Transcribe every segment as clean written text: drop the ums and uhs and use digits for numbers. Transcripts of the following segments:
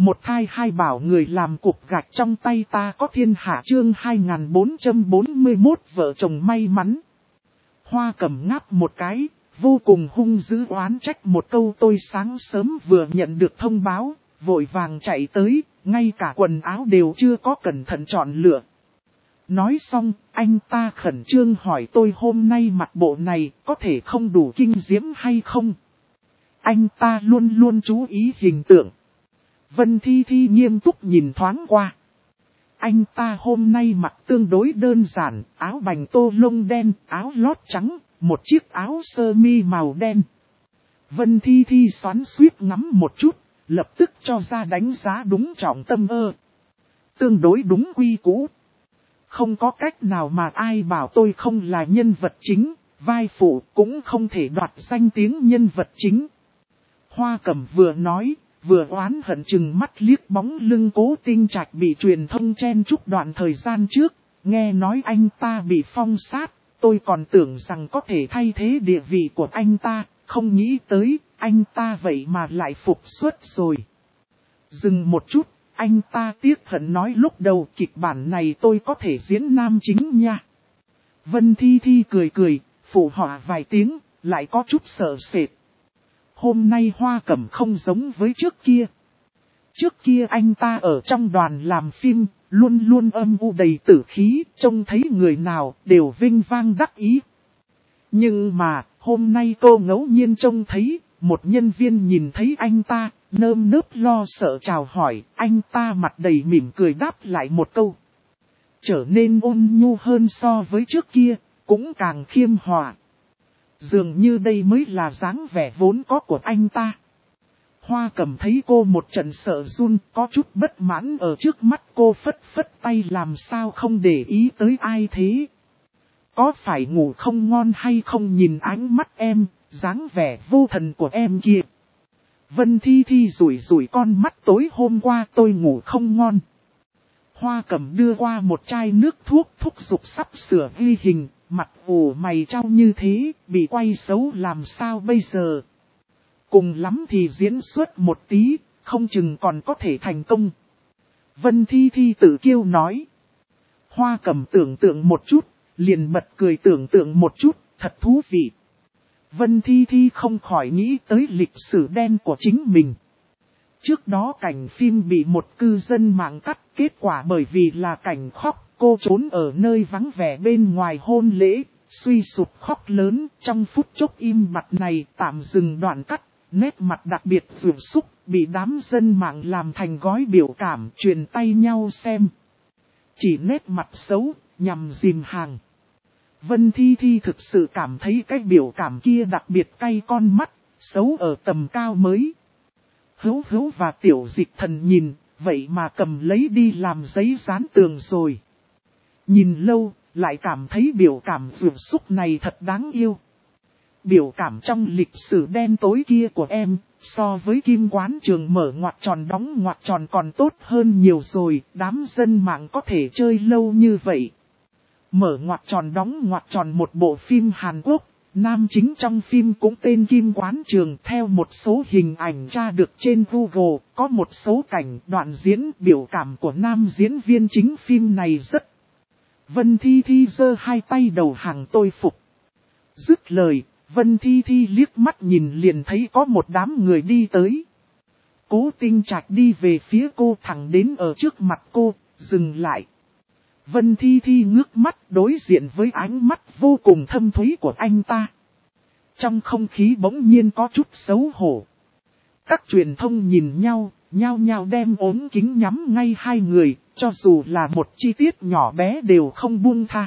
Một thai hai bảo người làm cục gạch trong tay ta có thiên hạ chương 2441 vợ chồng may mắn. Hoa Cẩm ngáp một cái, vô cùng hung dữ oán trách một câu tôi sáng sớm vừa nhận được thông báo, vội vàng chạy tới, ngay cả quần áo đều chưa có cẩn thận chọn lựa. Nói xong, anh ta khẩn trương hỏi tôi hôm nay mặc bộ này có thể không đủ kinh diễm hay không? Anh ta luôn luôn chú ý hình tượng. Vân Thi Thi nghiêm túc nhìn thoáng qua. Anh ta hôm nay mặc tương đối đơn giản, áo bành tô lông đen, áo lót trắng, một chiếc áo sơ mi màu đen. Vân Thi Thi xoắn xuýt ngắm một chút, lập tức cho ra đánh giá đúng trọng tâm tương đối đúng quy cũ. Không có cách nào mà ai bảo tôi không là nhân vật chính, vai phụ cũng không thể đoạt danh tiếng nhân vật chính. Hoa Cẩm vừa nói, vừa oán hận chừng mắt liếc bóng lưng Cố Tinh Trạch bị truyền thông chen chúc đoạn thời gian trước, nghe nói anh ta bị phong sát, tôi còn tưởng rằng có thể thay thế địa vị của anh ta, không nghĩ tới, anh ta vậy mà lại phục xuất rồi. Dừng một chút, anh ta tiếc hận nói lúc đầu kịch bản này tôi có thể diễn nam chính nha. Vân Thi Thi cười cười, phụ họa vài tiếng, lại có chút sợ sệt. Hôm nay Hoa Cẩm không giống với trước kia. Trước kia anh ta ở trong đoàn làm phim, luôn luôn âm u đầy tử khí, trông thấy người nào đều vinh vang đắc ý. Nhưng mà, hôm nay cô ngẫu nhiên trông thấy, một nhân viên nhìn thấy anh ta, nơm nớp lo sợ chào hỏi, anh ta mặt đầy mỉm cười đáp lại một câu. Trở nên ôn nhu hơn so với trước kia, cũng càng khiêm hòa. Dường như đây mới là dáng vẻ vốn có của anh ta. Hoa Cẩm thấy cô một trận sợ run, có chút bất mãn ở trước mắt cô phất phất tay làm sao không để ý tới ai thế. Có phải ngủ không ngon hay không nhìn ánh mắt em, dáng vẻ vô thần của em kia. Vân Thi Thi rủi rủi con mắt tối hôm qua tôi ngủ không ngon. Hoa Cẩm đưa qua một chai nước thuốc thúc giục sắp sửa ghi hình, mặt ủ mày trao như thế, bị quay xấu làm sao bây giờ. Cùng lắm thì diễn xuất một tí, không chừng còn có thể thành công. Vân Thi Thi tự kiêu nói. Hoa Cẩm tưởng tượng một chút, liền bật cười tưởng tượng một chút, thật thú vị. Vân Thi Thi không khỏi nghĩ tới lịch sử đen của chính mình. Trước đó cảnh phim bị một cư dân mạng cắt, kết quả bởi vì là cảnh khóc, cô trốn ở nơi vắng vẻ bên ngoài hôn lễ, suy sụp khóc lớn, trong phút chốc im mặt này tạm dừng đoạn cắt, nét mặt đặc biệt rủi xúc, bị đám dân mạng làm thành gói biểu cảm truyền tay nhau xem. Chỉ nét mặt xấu, nhằm dìm hàng. Vân Thi Thi thực sự cảm thấy cái biểu cảm kia đặc biệt cay con mắt, xấu ở tầm cao mới. Hữu Hữu và Tiểu Dịch Thần nhìn, vậy mà cầm lấy đi làm giấy dán tường rồi. Nhìn lâu, lại cảm thấy biểu cảm rủi xúc này thật đáng yêu. Biểu cảm trong lịch sử đen tối kia của em, so với Kim Quán Trường mở ngoặc tròn đóng ngoặc tròn còn tốt hơn nhiều rồi, đám dân mạng có thể chơi lâu như vậy. Mở ngoặc tròn đóng ngoặc tròn một bộ phim Hàn Quốc, nam chính trong phim cũng tên Kim Quán Trường, theo một số hình ảnh tra được trên Google, có một số cảnh đoạn diễn biểu cảm của nam diễn viên chính phim này rất. Vân Thi Thi giơ hai tay đầu hàng tôi phục. Dứt lời, Vân Thi Thi liếc mắt nhìn liền thấy có một đám người đi tới. Cố Tinh Trạch đi về phía cô thẳng đến ở trước mặt cô, dừng lại. Vân Thi Thi ngước mắt đối diện với ánh mắt vô cùng thâm thúy của anh ta. Trong không khí bỗng nhiên có chút xấu hổ. Các truyền thông nhìn nhau, nhao nhao đem ốm kính nhắm ngay hai người, cho dù là một chi tiết nhỏ bé đều không buông tha.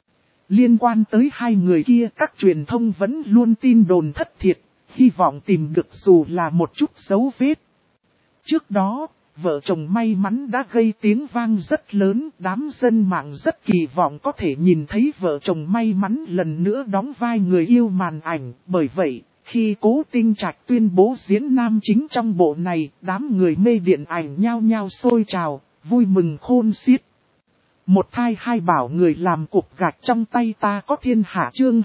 Liên quan tới hai người kia các truyền thông vẫn luôn tin đồn thất thiệt, hy vọng tìm được dù là một chút dấu vết. Trước đó, vợ chồng may mắn đã gây tiếng vang rất lớn, đám dân mạng rất kỳ vọng có thể nhìn thấy vợ chồng may mắn lần nữa đóng vai người yêu màn ảnh. Bởi vậy, khi Cố Tinh Trạch tuyên bố diễn nam chính trong bộ này, đám người mê điện ảnh nhao nhao sôi trào, vui mừng khôn xiết. Một thai hai bảo người làm cục gạch trong tay ta có thiên hạ chương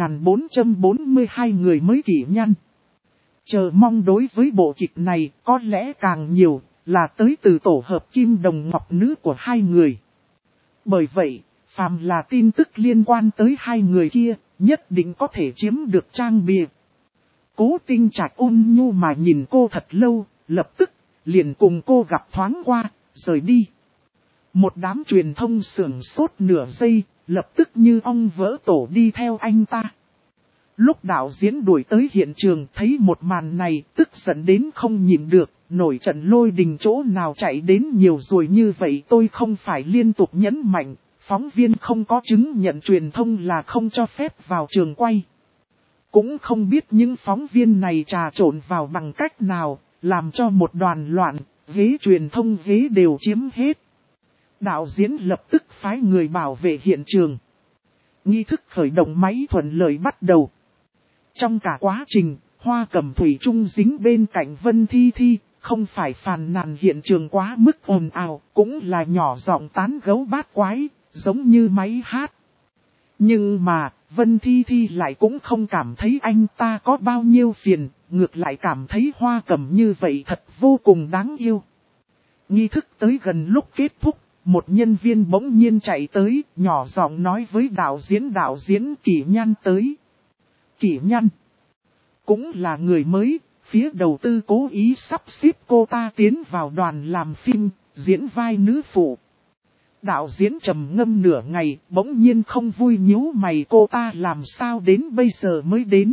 2442 người mới kỷ nhân. Chờ mong đối với bộ kịch này có lẽ càng nhiều, là tới từ tổ hợp kim đồng ngọc nữ của hai người. Bởi vậy, phàm là tin tức liên quan tới hai người kia, nhất định có thể chiếm được trang bìa. Cố Tinh Trạch ôn nhu mà nhìn cô thật lâu, lập tức, liền cùng cô gặp thoáng qua, rời đi. Một đám truyền thông sửng sốt nửa giây, lập tức như ong vỡ tổ đi theo anh ta. Lúc đạo diễn đuổi tới hiện trường thấy một màn này, tức giận đến không nhịn được, nổi trận lôi đình chỗ nào chạy đến nhiều rồi như vậy. Tôi không phải liên tục nhấn mạnh, phóng viên không có chứng nhận truyền thông là không cho phép vào trường quay. Cũng không biết những phóng viên này trà trộn vào bằng cách nào, làm cho một đoàn loạn, ghế truyền thông ghế đều chiếm hết. Đạo diễn lập tức phái người bảo vệ hiện trường. Nghi thức khởi động máy thuận lợi bắt đầu. Trong cả quá trình, Hoa Cẩm thủy chung dính bên cạnh Vân Thi Thi, không phải phàn nàn hiện trường quá mức ồn ào, cũng là nhỏ giọng tán gấu bát quái, giống như máy hát. Nhưng mà, Vân Thi Thi lại cũng không cảm thấy anh ta có bao nhiêu phiền, ngược lại cảm thấy Hoa Cẩm như vậy thật vô cùng đáng yêu. Nghi thức tới gần lúc kết thúc, một nhân viên bỗng nhiên chạy tới, nhỏ giọng nói với đạo diễn Kỷ Nhan tới. Kỷ Nhan cũng là người mới, phía đầu tư cố ý sắp xếp cô ta tiến vào đoàn làm phim, diễn vai nữ phụ. Đạo diễn trầm ngâm nửa ngày, bỗng nhiên không vui nhíu mày, cô ta làm sao đến bây giờ mới đến.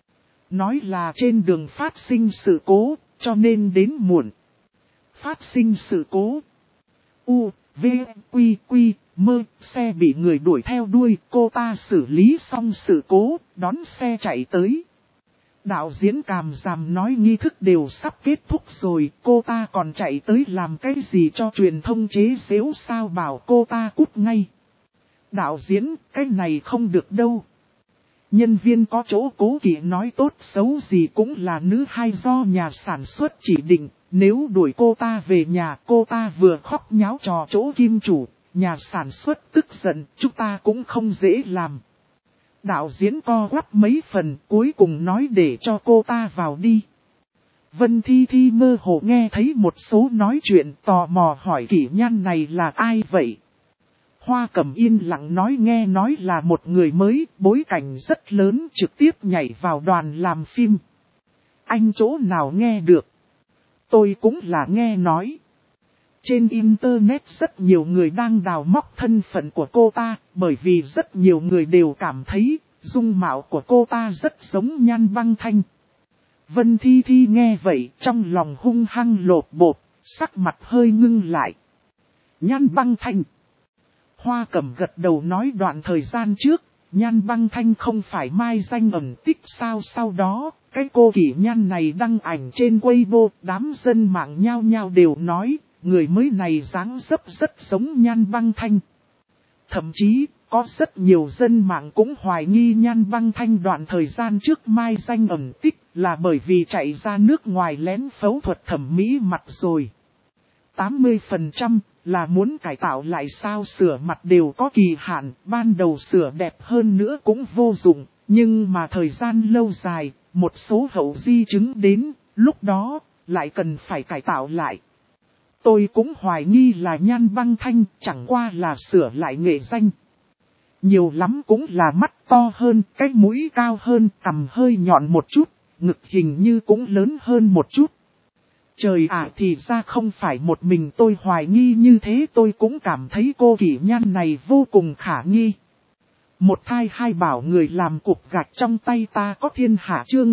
Nói là trên đường phát sinh sự cố, cho nên đến muộn. Phát sinh sự cố. U, V, Quy, Mơ, xe bị người đuổi theo đuôi, cô ta xử lý xong sự cố, đón xe chạy tới. Đạo diễn Càm Dàm nói nghi thức đều sắp kết thúc rồi, cô ta còn chạy tới làm cái gì cho truyền thông chế giễu sao, bảo cô ta cút ngay. Đạo diễn, cái này không được đâu. Nhân viên có chỗ cố kỵ nói tốt xấu gì cũng là nữ hai do nhà sản xuất chỉ định, nếu đuổi cô ta về nhà, cô ta vừa khóc nháo trò chỗ kim chủ, nhà sản xuất tức giận, chúng ta cũng không dễ làm. Đạo diễn co quắp mấy phần, cuối cùng nói để cho cô ta vào đi. Vân Thi Thi mơ hồ nghe thấy một số nói chuyện, tò mò hỏi Kỷ Nhan này là ai vậy? Hoa Cẩm yên lặng nói nghe nói là một người mới, bối cảnh rất lớn, trực tiếp nhảy vào đoàn làm phim. Anh chỗ nào nghe được? Tôi cũng là nghe nói. Trên Internet rất nhiều người đang đào móc thân phận của cô ta, bởi vì rất nhiều người đều cảm thấy, dung mạo của cô ta rất giống Nhan Băng Thanh. Vân Thi Thi nghe vậy, trong lòng hung hăng lột bột, sắc mặt hơi ngưng lại. Nhan Băng Thanh. Hoa Cẩm gật đầu nói đoạn thời gian trước, Nhan Băng Thanh không phải mai danh ẩn tích sao, sau đó, cái cô Kỷ Nhan này đăng ảnh trên Weibo, đám dân mạng nhao nhao đều nói, người mới này dáng dấp rất giống Nhan Băng Thanh. Thậm chí, có rất nhiều dân mạng cũng hoài nghi Nhan Băng Thanh đoạn thời gian trước mai danh ẩn tích là bởi vì chạy ra nước ngoài lén phẫu thuật thẩm mỹ mặt rồi. 80% là muốn cải tạo lại sao, sửa mặt đều có kỳ hạn, ban đầu sửa đẹp hơn nữa cũng vô dụng, nhưng mà thời gian lâu dài, một số hậu di chứng đến, lúc đó, lại cần phải cải tạo lại. Tôi cũng hoài nghi là Nhan Băng Thanh, chẳng qua là sửa lại nghệ danh. Nhiều lắm cũng là mắt to hơn, cái mũi cao hơn, cằm hơi nhọn một chút, ngực hình như cũng lớn hơn một chút. Trời ạ, thì ra không phải một mình tôi hoài nghi như thế, tôi cũng cảm thấy cô Kỷ Nhan này vô cùng khả nghi. Một thai hai bảo người làm cục gạch trong tay ta có thiên hạ chương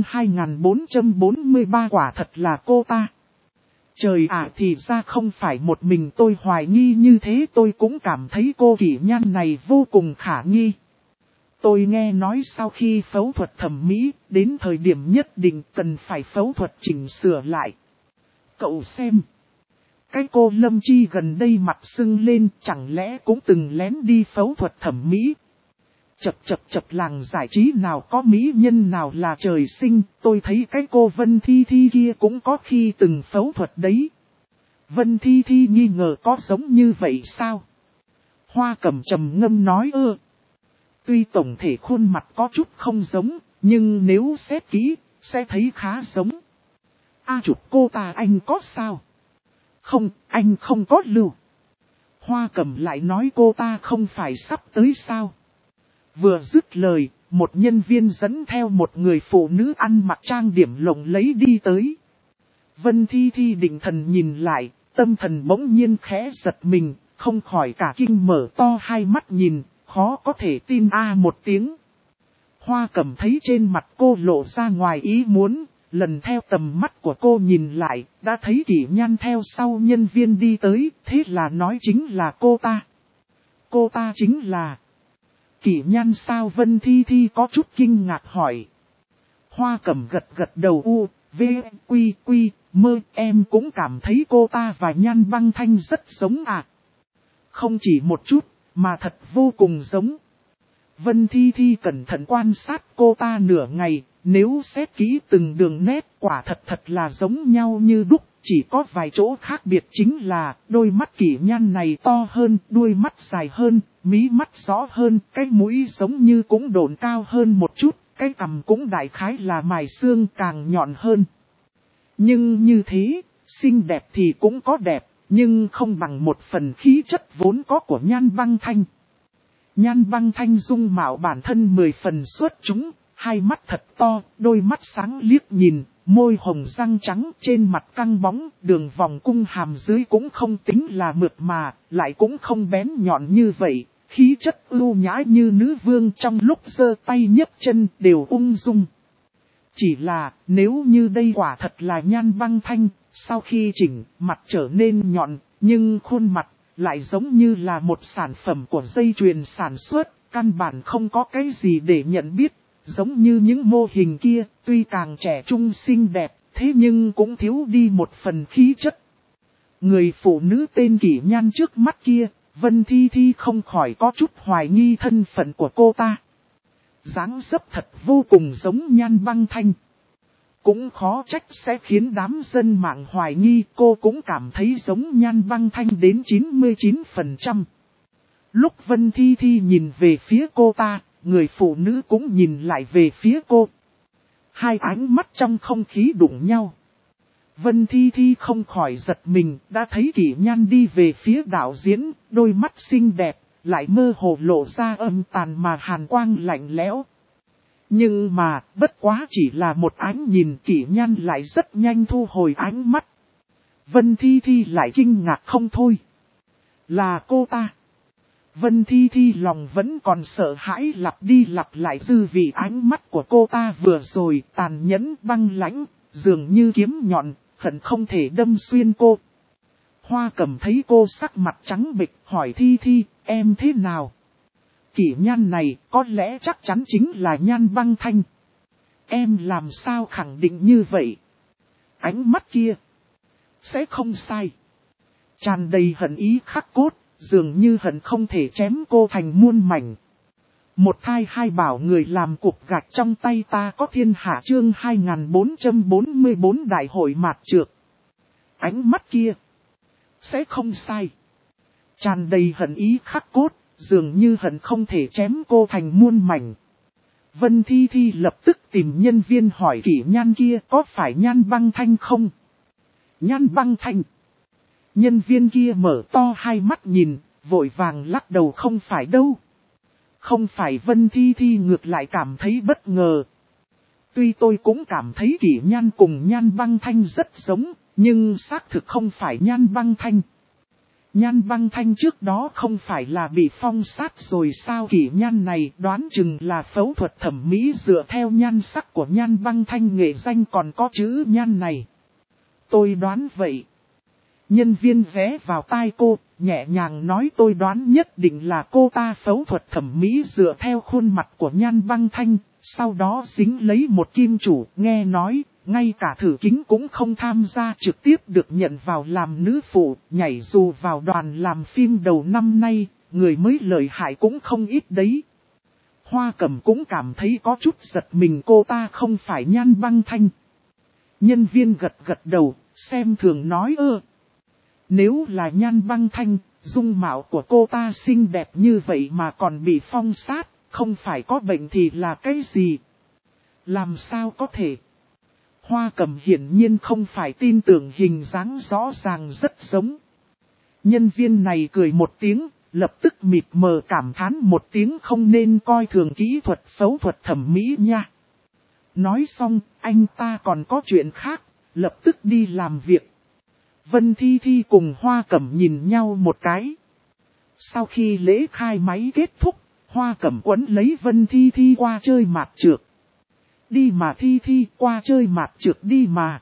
2443 quả thật là cô ta. Trời ạ, thì ra không phải một mình tôi hoài nghi như thế, tôi cũng cảm thấy cô Kỷ Nhan này vô cùng khả nghi. Tôi nghe nói sau khi phẫu thuật thẩm mỹ, đến thời điểm nhất định cần phải phẫu thuật chỉnh sửa lại. Cậu xem. Cái cô Lâm Chi gần đây mặt sưng lên, chẳng lẽ cũng từng lén đi phẫu thuật thẩm mỹ. Chập làng giải trí nào có mỹ nhân nào là trời sinh, tôi thấy cái cô Vân Thi Thi kia cũng có khi từng phẫu thuật đấy. Vân Thi Thi nghi ngờ có giống như vậy sao? Hoa Cẩm trầm ngâm nói tuy tổng thể khuôn mặt có chút không giống, nhưng nếu xét kỹ, sẽ thấy khá giống. Chụp cô ta anh có sao? Không, anh không có lưu. Hoa Cẩm lại nói cô ta không phải sắp tới sao. Vừa dứt lời, một nhân viên dẫn theo một người phụ nữ ăn mặc trang điểm lộng lẫy đi tới. Vân Thi Thi định thần nhìn lại, tâm thần bỗng nhiên khẽ giật mình, không khỏi cả kinh mở to hai mắt nhìn, khó có thể tin một tiếng. Hoa Cẩm thấy trên mặt cô lộ ra ngoài ý muốn, lần theo tầm mắt của cô nhìn lại, đã thấy Kỷ Nhan theo sau nhân viên đi tới, thế là nói chính là cô ta. Cô ta chính là Kỷ Nhan sao? Vân Thi Thi có chút kinh ngạc hỏi. Hoa Cẩm gật gật đầu quy mơ, em cũng cảm thấy cô ta và Nhan Băng Thanh rất giống Không chỉ một chút, mà thật vô cùng giống. Vân Thi Thi cẩn thận quan sát cô ta nửa ngày, nếu xét kỹ từng đường nét quả thật là giống nhau như đúc, chỉ có vài chỗ khác biệt chính là đôi mắt Kỷ Nhan này to hơn, đuôi mắt dài hơn, mí mắt rõ hơn, cái mũi giống như cũng độn cao hơn một chút, cái cằm cũng đại khái là mài xương càng nhọn hơn. Nhưng như thế, xinh đẹp thì cũng có đẹp, nhưng không bằng một phần khí chất vốn có của Nhan Băng Thanh. Nhan Băng Thanh dung mạo bản thân 10 phần xuất chúng, hai mắt thật to, đôi mắt sáng liếc nhìn, môi hồng răng trắng, trên mặt căng bóng, đường vòng cung hàm dưới cũng không tính là mượt mà, lại cũng không bén nhọn như vậy, khí chất ưu nhã như nữ vương trong lúc giơ tay nhấc chân đều ung dung. Chỉ là, nếu như đây quả thật là Nhan Băng Thanh, sau khi chỉnh, mặt trở nên nhọn, nhưng khuôn mặt lại giống như là một sản phẩm của dây chuyền sản xuất, căn bản không có cái gì để nhận biết, giống như những mô hình kia, tuy càng trẻ trung xinh đẹp, thế nhưng cũng thiếu đi một phần khí chất. Người phụ nữ tên Kỷ Nhan trước mắt kia, Vân Thi Thi không khỏi có chút hoài nghi thân phận của cô ta. Dáng dấp thật vô cùng giống Nhan Băng Thanh. Cũng khó trách sẽ khiến đám dân mạng hoài nghi, cô cũng cảm thấy giống Nhan Băng Thanh đến 99%. Lúc Vân Thi Thi nhìn về phía cô ta, người phụ nữ cũng nhìn lại về phía cô. Hai ánh mắt trong không khí đụng nhau. Vân Thi Thi không khỏi giật mình, đã thấy Kỷ Nhan đi về phía đạo diễn, đôi mắt xinh đẹp, lại mơ hồ lộ ra âm tàn mà hàn quang lạnh lẽo. Nhưng mà, bất quá chỉ là một ánh nhìn, Kỷ Nhan lại rất nhanh thu hồi ánh mắt. Vân Thi Thi lại kinh ngạc không thôi. Là cô ta. Vân Thi Thi lòng vẫn còn sợ hãi, lặp đi lặp lại dư vị ánh mắt của cô ta vừa rồi, tàn nhẫn băng lãnh, dường như kiếm nhọn, hận không thể đâm xuyên cô. Hoa Cẩm thấy cô sắc mặt trắng bệch, hỏi Thi Thi, em thế nào? Kỷ Nhan này có lẽ chắc chắn chính là Nhan Băng Thanh. Em làm sao khẳng định như vậy? Ánh mắt kia sẽ không sai. Tràn đầy hận ý khắc cốt, dường như hận không thể chém cô thành muôn mảnh. Một thai hai bảo người làm cục gạch trong tay ta có thiên hạ chương 2444 đại hội mạt trược. Ánh mắt kia sẽ không sai. Tràn đầy hận ý khắc cốt, dường như hận không thể chém cô thành muôn mảnh. Vân Thi Thi lập tức tìm nhân viên hỏi Kỷ Nhan kia có phải Nhan Băng Thanh không? Nhan Băng Thanh. Nhân viên kia mở to hai mắt nhìn, vội vàng lắc đầu không phải đâu. Không phải. Vân Thi Thi ngược lại cảm thấy bất ngờ. Tuy tôi cũng cảm thấy Kỷ Nhan cùng Nhan Băng Thanh rất giống, nhưng xác thực không phải Nhan Băng Thanh. Nhan Băng Thanh trước đó không phải là bị phong sát rồi sao? Kỷ Nhan này đoán chừng là phẫu thuật thẩm mỹ dựa theo nhan sắc của Nhan Băng Thanh, nghệ danh còn có chữ Nhan này. Tôi đoán vậy. Nhân viên ghé vào tai cô, nhẹ nhàng nói tôi đoán nhất định là cô ta phẫu thuật thẩm mỹ dựa theo khuôn mặt của Nhan Băng Thanh, sau đó dính lấy một kim chủ, nghe nói, ngay cả thử kính cũng không tham gia, trực tiếp được nhận vào làm nữ phụ, nhảy dù vào đoàn làm phim đầu năm nay, người mới lợi hại cũng không ít đấy. Hoa Cẩm cũng cảm thấy có chút giật mình, cô ta không phải Nhan Băng Thanh. Nhân viên gật gật đầu, xem thường nói nếu là Nhan Băng Thanh, dung mạo của cô ta xinh đẹp như vậy mà còn bị phong sát, không phải có bệnh thì là cái gì? Làm sao có thể? Hoa Cẩm hiển nhiên không phải tin tưởng, hình dáng rõ ràng rất giống. Nhân viên này cười một tiếng, lập tức mịt mờ cảm thán một tiếng, không nên coi thường kỹ thuật phẫu thuật thẩm mỹ nha. Nói xong, anh ta còn có chuyện khác, lập tức đi làm việc. Vân Thi Thi cùng Hoa Cẩm nhìn nhau một cái. Sau khi lễ khai máy kết thúc, Hoa Cẩm quấn lấy Vân Thi Thi qua chơi mạt trượt. Đi mà Thi Thi, qua chơi mạt trượt đi mà.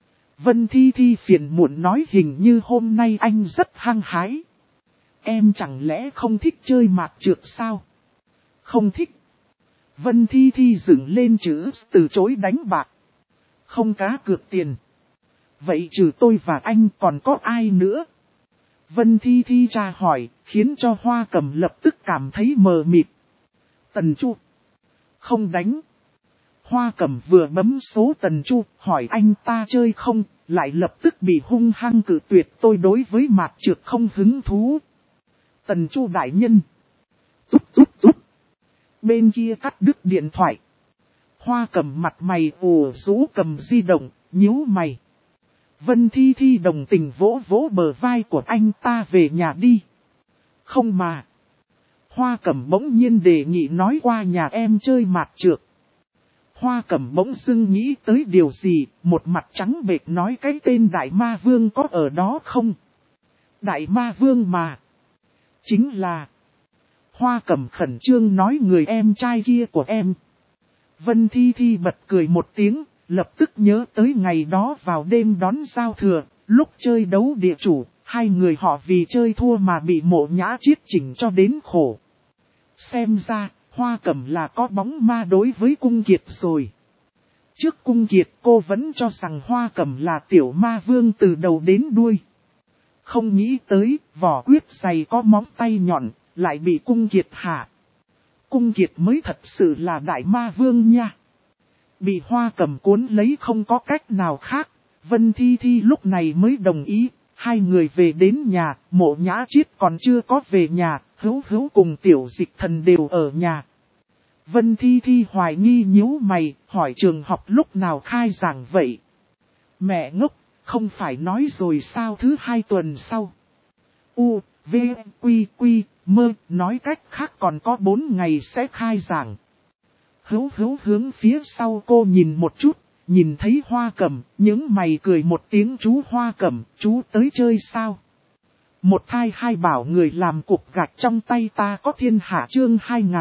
Vân Thi Thi phiền muộn nói, hình như hôm nay anh rất hăng hái. Em chẳng lẽ không thích chơi mạt trượt sao? Không thích. Vân Thi Thi dựng lên chữ từ chối đánh bạc. Không cá cược tiền. Vậy trừ tôi và anh còn có ai nữa? Vân Thi Thi tra hỏi, khiến cho Hoa Cẩm lập tức cảm thấy mờ mịt. Tần Chu. Không đánh. Hoa Cẩm vừa bấm số Tần Chu, hỏi anh ta chơi không, lại lập tức bị hung hăng cự tuyệt, tôi đối với mạt trượt không hứng thú. Tần Chu đại nhân. Túp túp túp. Bên kia cắt đứt điện thoại. Hoa Cẩm mặt mày ủ rũ cầm di động, nhíu mày. Vân Thi Thi đồng tình vỗ vỗ bờ vai của anh ta, về nhà đi. Không mà. Hoa Cẩm bỗng nhiên đề nghị nói qua nhà em chơi mạt trượt. Hoa Cẩm bỗng dưng nghĩ tới điều gì, một mặt trắng bệch nói, cái tên Đại Ma Vương có ở đó không? Đại Ma Vương mà. Chính là. Hoa Cẩm khẩn trương nói, người em trai kia của em. Vân Thi Thi bật cười một tiếng, lập tức nhớ tới ngày đó vào đêm đón giao thừa, lúc chơi đấu địa chủ, hai người họ vì chơi thua mà bị Mộ Nhã chiết chỉnh cho đến khổ. Xem ra, Hoa Cẩm là có bóng ma đối với Cung Kiệt rồi. Trước Cung Kiệt cô vẫn cho rằng Hoa Cẩm là tiểu ma vương từ đầu đến đuôi. Không nghĩ tới, vỏ quyết dày có móng tay nhọn, lại bị Cung Kiệt hạ. Cung Kiệt mới thật sự là đại ma vương nha. Bị Hoa Cẩm cuốn lấy không có cách nào khác, Vân Thi Thi lúc này mới đồng ý. Hai người về đến nhà, Mộ Nhã Chiết còn chưa có về nhà, Hữu Hữu cùng Tiểu Dịch Thần đều ở nhà. Vân Thi Thi hoài nghi nhíu mày, hỏi trường học lúc nào khai giảng vậy? Mẹ ngốc, không phải nói rồi sao, thứ 2 tuần sau. U, V, Quy, Quy, Mơ, nói cách khác còn có 4 ngày sẽ khai giảng. Hữu Hữu hướng phía sau cô nhìn một chút, nhìn thấy Hoa Cẩm, những mày cười một tiếng, chú Hoa Cẩm, chú tới chơi sao? Một thai hai bảo người làm cục gạch trong tay ta có thiên hạ, chương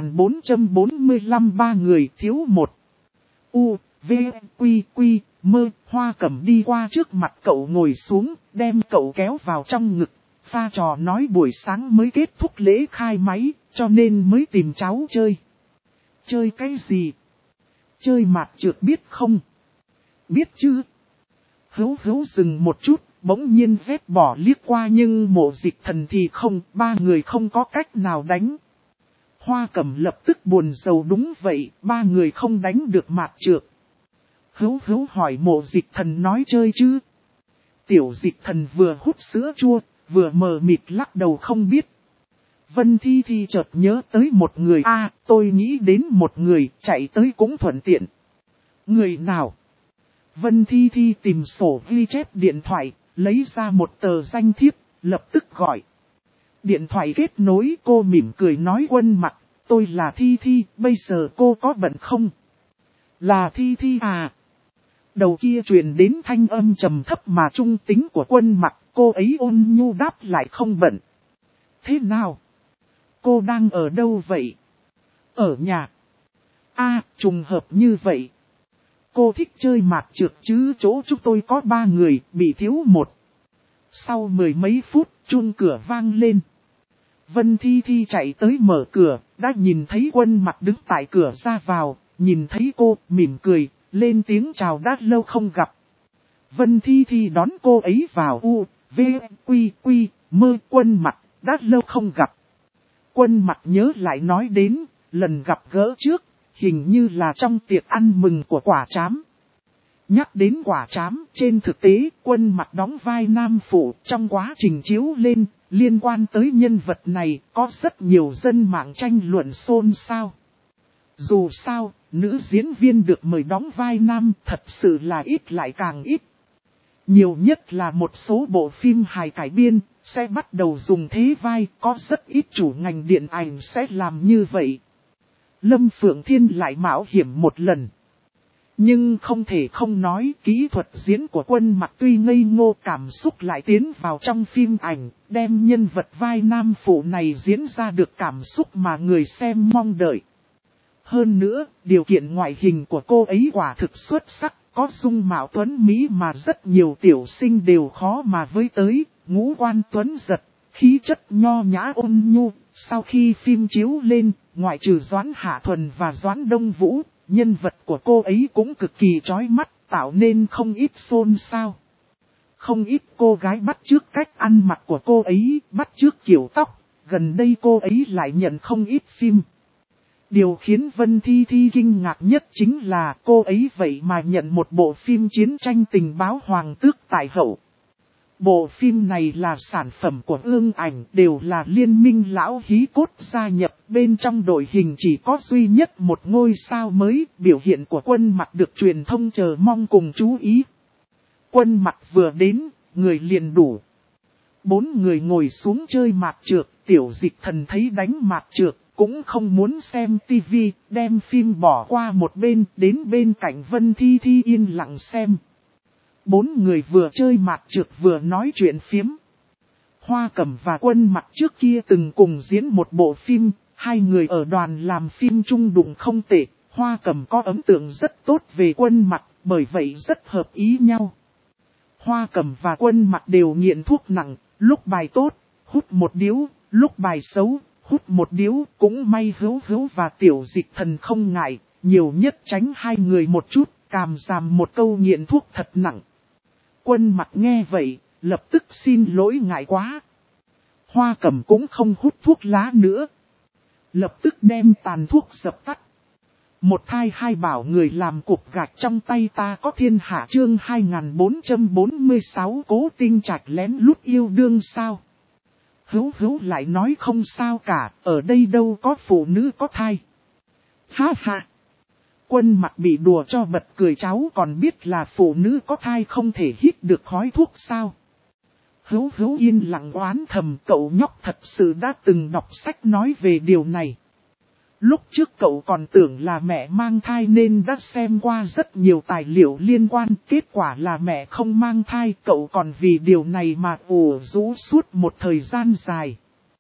2445, ba người thiếu một. U, V, Quy, Quy, Mơ, Hoa Cẩm đi qua trước mặt cậu ngồi xuống, đem cậu kéo vào trong ngực, pha trò nói buổi sáng mới kết thúc lễ khai máy, cho nên mới tìm cháu chơi. Chơi cái gì? Chơi mạt trượt biết không? Biết chứ? Hữu Hữu dừng một chút, bỗng nhiên vét bỏ liếc qua, nhưng Mộ Dịch Thần thì không, ba người không có cách nào đánh. Hoa Cẩm lập tức buồn rầu, đúng vậy, ba người không đánh được mạt trượt. Hữu Hữu hỏi Mộ Dịch Thần nói chơi chứ? Tiểu Dịch Thần vừa hút sữa chua, vừa mờ mịt lắc đầu không biết. Vân Thi Thi chợt nhớ tới một người, tôi nghĩ đến một người, chạy tới cũng thuận tiện. Người nào? Vân Thi Thi tìm sổ ghi chép điện thoại, lấy ra một tờ danh thiếp, lập tức gọi. Điện thoại kết nối, cô mỉm cười nói, Quân Mặc, tôi là Thi Thi, bây giờ cô có bận không? Là Thi Thi à? Đầu kia truyền đến thanh âm trầm thấp mà trung tính của Quân Mặc, cô ấy ôn nhu đáp lại, không bận. Thế nào? Cô đang ở đâu vậy? Ở nhà. Trùng hợp như vậy. Cô thích chơi mạt trượt chứ, chỗ chúng tôi có 3 người, bị thiếu một. Sau 10 mấy phút, chuông cửa vang lên. Vân Thi Thi chạy tới mở cửa, đã nhìn thấy Quân Mặc đứng tại cửa ra vào, nhìn thấy cô, mỉm cười, lên tiếng chào, đã lâu không gặp. Vân Thi Thi đón cô ấy vào. U, V, Quy, Quy, Mơ, Quân Mặc, đã lâu không gặp. Quân Mặc nhớ lại nói đến, lần gặp gỡ trước, hình như là trong tiệc ăn mừng của Quả Trám. Nhắc đến Quả Trám, trên thực tế, Quân Mặc đóng vai nam phụ, trong quá trình chiếu lên, liên quan tới nhân vật này, có rất nhiều dân mạng tranh luận xôn xao. Dù sao, nữ diễn viên được mời đóng vai nam thật sự là ít lại càng ít. Nhiều nhất là một số bộ phim hài cải biên, sẽ bắt đầu dùng thế vai, có rất ít chủ ngành điện ảnh sẽ làm như vậy. Lâm Phượng Thiên lại mạo hiểm một lần. Nhưng không thể không nói kỹ thuật diễn của Quân Mặc tuy ngây ngô cảm xúc lại tiến vào trong phim ảnh, đem nhân vật vai nam phụ này diễn ra được cảm xúc mà người xem mong đợi. Hơn nữa, điều kiện ngoại hình của cô ấy quả thực xuất sắc, có dung mạo tuấn mỹ mà rất nhiều tiểu sinh đều khó mà với tới, ngũ quan tuấn giật, khí chất nho nhã ôn nhu. Sau khi phim chiếu lên, ngoại trừ Doãn Hạ Thuần và Doãn Đông Vũ, nhân vật của cô ấy cũng cực kỳ chói mắt, tạo nên không ít xôn xao. Không ít cô gái bắt chước cách ăn mặc của cô ấy, bắt chước kiểu tóc, gần đây cô ấy lại nhận không ít phim. Điều khiến Vân Thi Thi kinh ngạc nhất chính là cô ấy vậy mà nhận một bộ phim chiến tranh tình báo Hoàng tước Tài Hậu. Bộ phim này là sản phẩm của Ương Ảnh, đều là liên minh lão hí cốt gia nhập, bên trong đội hình chỉ có duy nhất một ngôi sao mới, biểu hiện của Quân Mặc được truyền thông chờ mong cùng chú ý. Quân Mặc vừa đến, người liền đủ. 4 người ngồi xuống chơi mạc trược, Tiểu Dịch Thần thấy đánh mạc trược, cũng không muốn xem tivi, đem phim bỏ qua một bên, đến bên cạnh Vân Thi Thi yên lặng xem. 4 người vừa chơi mạc trược vừa nói chuyện phiếm. Hoa Cẩm và Quân Mặc trước kia từng cùng diễn một bộ phim, hai người ở đoàn làm phim chung đụng không tệ. Hoa Cẩm có ấn tượng rất tốt về Quân Mặc, bởi vậy rất hợp ý nhau. Hoa Cẩm và Quân Mặc đều nghiện thuốc nặng, lúc bài tốt, hút một điếu, lúc bài xấu, hút một điếu. Cũng may Hữu Hữu và Tiểu Dịch Thần không ngại, nhiều nhất tránh hai người một chút, càm ràm một câu nghiện thuốc thật nặng. Quân Mặc nghe vậy, lập tức xin lỗi ngại quá. Hoa Cẩm cũng không hút thuốc lá nữa. Lập tức đem tàn thuốc dập tắt. Một thai hai bảo người làm cục gạch trong tay ta có thiên hạ chương 2446 Cố Tinh Trạch lén lút yêu đương sao. Hữu Hữu lại nói không sao cả, ở đây đâu có phụ nữ có thai. Ha ha. Quân Mặc bị đùa cho bật cười, cháu còn biết là phụ nữ có thai không thể hít được khói thuốc sao. Hữu Hữu yên lặng oán thầm, cậu nhóc thật sự đã từng đọc sách nói về điều này. Lúc trước cậu còn tưởng là mẹ mang thai nên đã xem qua rất nhiều tài liệu liên quan, kết quả là mẹ không mang thai, cậu còn vì điều này mà ủ rũ suốt một thời gian dài.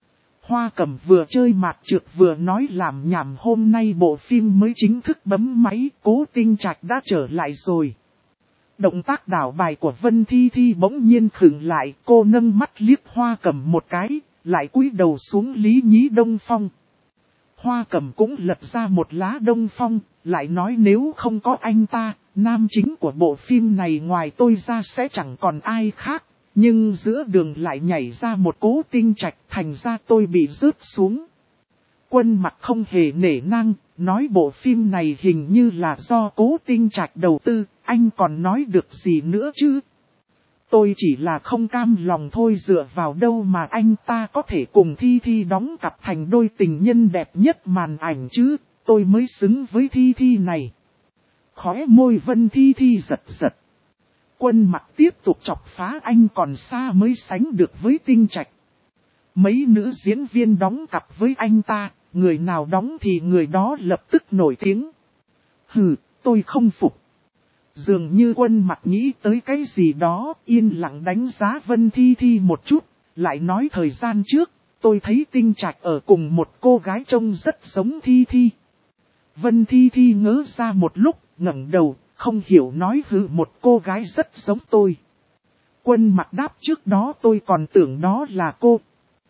Hoa Cẩm vừa chơi mạc trược vừa nói làm nhảm, hôm nay bộ phim mới chính thức bấm máy, Cố Tinh Trạch đã trở lại rồi. Động tác đảo bài của Vân Thi Thi bỗng nhiên khựng lại, cô nâng mắt liếc Hoa Cẩm một cái, lại cúi đầu xuống Lý Nhĩ Đông Phong. Hoa Cẩm cũng lật ra một lá Đông Phong, lại nói nếu không có anh ta, nam chính của bộ phim này ngoài tôi ra sẽ chẳng còn ai khác. Nhưng giữa đường lại nhảy ra một Cố Tinh Trạch, thành ra tôi bị rớt xuống. Quân Mặc không hề nể nang, nói bộ phim này hình như là do Cố Tinh Trạch đầu tư, anh còn nói được gì nữa chứ? Tôi chỉ là không cam lòng thôi, dựa vào đâu mà anh ta có thể cùng Thi Thi đóng cặp thành đôi tình nhân đẹp nhất màn ảnh chứ, tôi mới xứng với Thi Thi này. Khóe môi Vân Thi Thi giật giật. Quân Mặc tiếp tục chọc phá, anh còn xa mới sánh được với Tinh Trạch. Mấy nữ diễn viên đóng cặp với anh ta, người nào đóng thì người đó lập tức nổi tiếng. Hừ, tôi không phục. Dường như Quân Mặc nghĩ tới cái gì đó, yên lặng đánh giá Vân Thi Thi một chút, lại nói thời gian trước, tôi thấy Tinh Trạch ở cùng một cô gái trông rất giống Thi Thi. Vân Thi Thi ngớ ra một lúc, ngẩng đầu, không hiểu nói hừ, một cô gái rất giống tôi. Quân Mặc đáp trước đó tôi còn tưởng đó là cô.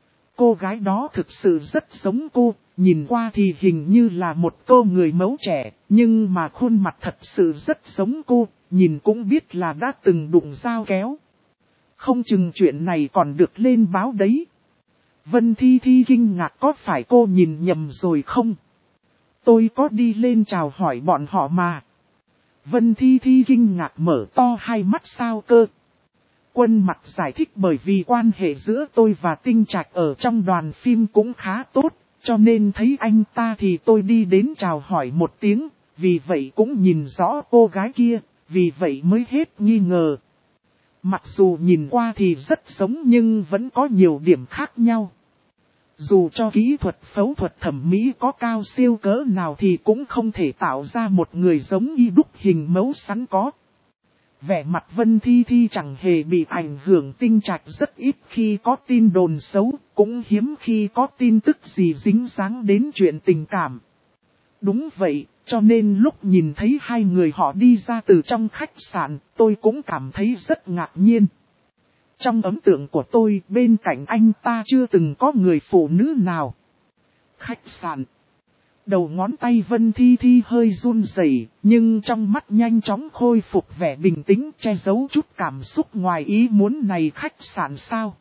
Cô gái đó thực sự rất giống cô, nhìn qua thì hình như là một cô người mẫu trẻ, nhưng mà khuôn mặt thật sự rất giống cô, nhìn cũng biết là đã từng đụng dao kéo. Không chừng chuyện này còn được lên báo đấy. Vân Thi Thi kinh ngạc, có phải cô nhìn nhầm rồi không? Tôi có đi lên chào hỏi bọn họ mà. Vân Thi Thi kinh ngạc mở to hai mắt, sao cơ? Quân Mặc giải thích bởi vì quan hệ giữa tôi và Tinh Trạch ở trong đoàn phim cũng khá tốt, cho nên thấy anh ta thì tôi đi đến chào hỏi một tiếng, vì vậy cũng nhìn rõ cô gái kia, vì vậy mới hết nghi ngờ. Mặc dù nhìn qua thì rất giống nhưng vẫn có nhiều điểm khác nhau. Dù cho kỹ thuật phẫu thuật thẩm mỹ có cao siêu cỡ nào thì cũng không thể tạo ra một người giống y đúc hình mẫu sẵn có. Vẻ mặt Vân Thi Thi chẳng hề bị ảnh hưởng, Tinh Trạch rất ít khi có tin đồn xấu, cũng hiếm khi có tin tức gì dính dáng đến chuyện tình cảm. Đúng vậy, cho nên lúc nhìn thấy hai người họ đi ra từ trong khách sạn, tôi cũng cảm thấy rất ngạc nhiên. Trong ấn tượng của tôi, bên cạnh anh ta chưa từng có người phụ nữ nào. Khách sạn. Đầu ngón tay Vân Thi Thi hơi run rẩy, nhưng trong mắt nhanh chóng khôi phục vẻ bình tĩnh, che giấu chút cảm xúc ngoài ý muốn này. Khách sạn sao?